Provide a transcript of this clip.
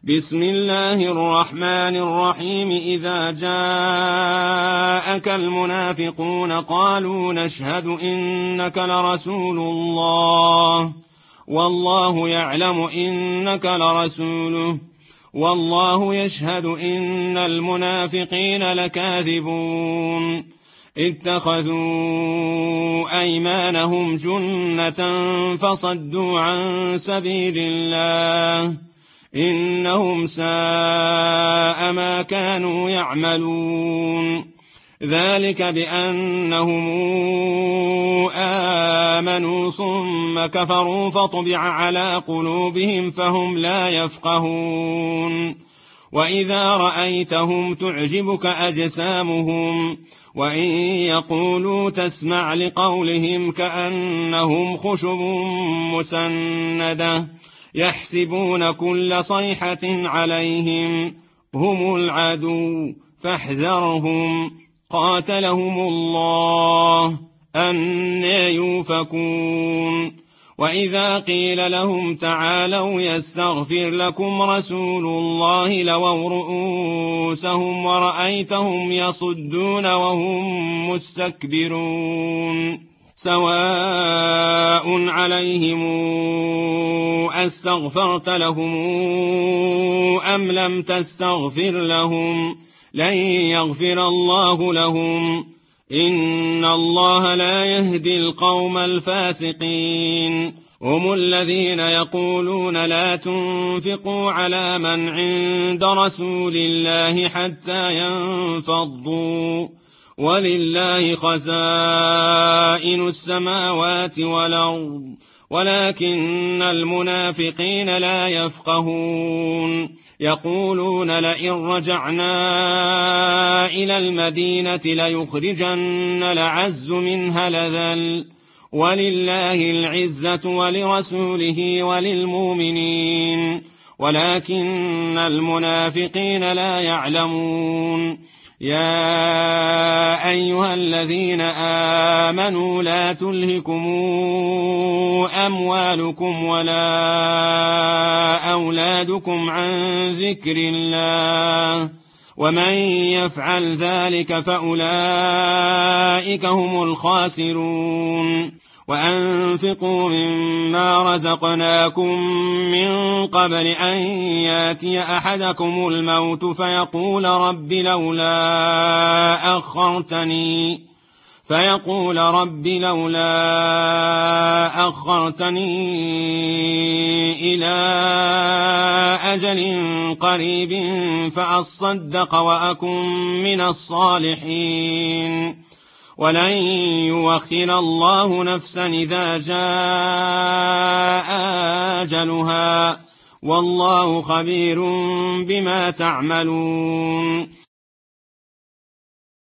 بسم الله الرحمن الرحيم. إذا جاءك المنافقون قالوا نشهد إنك لرسول الله والله يعلم إنك لرسوله والله يشهد إن المنافقين لكاذبون. اتخذوا أيمانهم جنة فصدوا عن سبيل الله إنهم ساء ما كانوا يعملون. ذلك بأنهم آمنوا ثم كفروا فطبع على قلوبهم فهم لا يفقهون. وإذا رأيتهم تعجبك أجسامهم وإن يقولوا تسمع لقولهم كأنهم خشب مسندة يحسبون كل صيحة عليهم هم العدو فاحذرهم قاتلهم الله أنى يؤفكون. وإذا قيل لهم تعالوا يستغفر لكم رسول الله لووا رؤوسهم ورأيتهم يصدون وهم مستكبرون. سواء عليهم أستغفرت لهم أم لم تستغفر لهم لن يغفر الله لهم إن الله لا يهدي القوم الفاسقين. هم الذين يقولون لا تنفقوا على من عند رسول الله حتى ينفضوا ولله خزائن السماوات والأرض ولكن المنافقين لا يفقهون. يقولون لئن رجعنا إلى المدينة ليخرجن الأعز منها الأذل ولله العزة ولرسوله وللمؤمنين ولكن المنافقين لا يعلمون. يا أيها الذين آمنوا لا تلهكم أموالكم ولا أولادكم عن ذكر الله ومن يفعل ذلك فأولئك هم الخاسرون. وأنفقوا مما رزقناكم من قبل أن ياتي أحدكم الموت فيقول رب لولا أخرتني إلى أجل قريب فأصدق وأكن من الصالحين ولن يؤخر الله نفسا إذا جاء أجلها والله خبير بما تعملون.